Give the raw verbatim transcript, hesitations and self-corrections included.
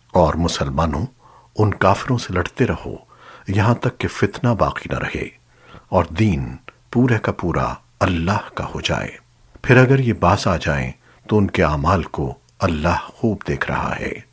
और मुसलमानों, उन काफिरों से लड़ते रहो यहां तक कि फितना बाकी न रहे और दीन पूरे का पूरा अल्लाह का हो जाए। फिर अगर ये बास आ जाएं तो उनके अमाल को अल्लाह खूब देख रहा है।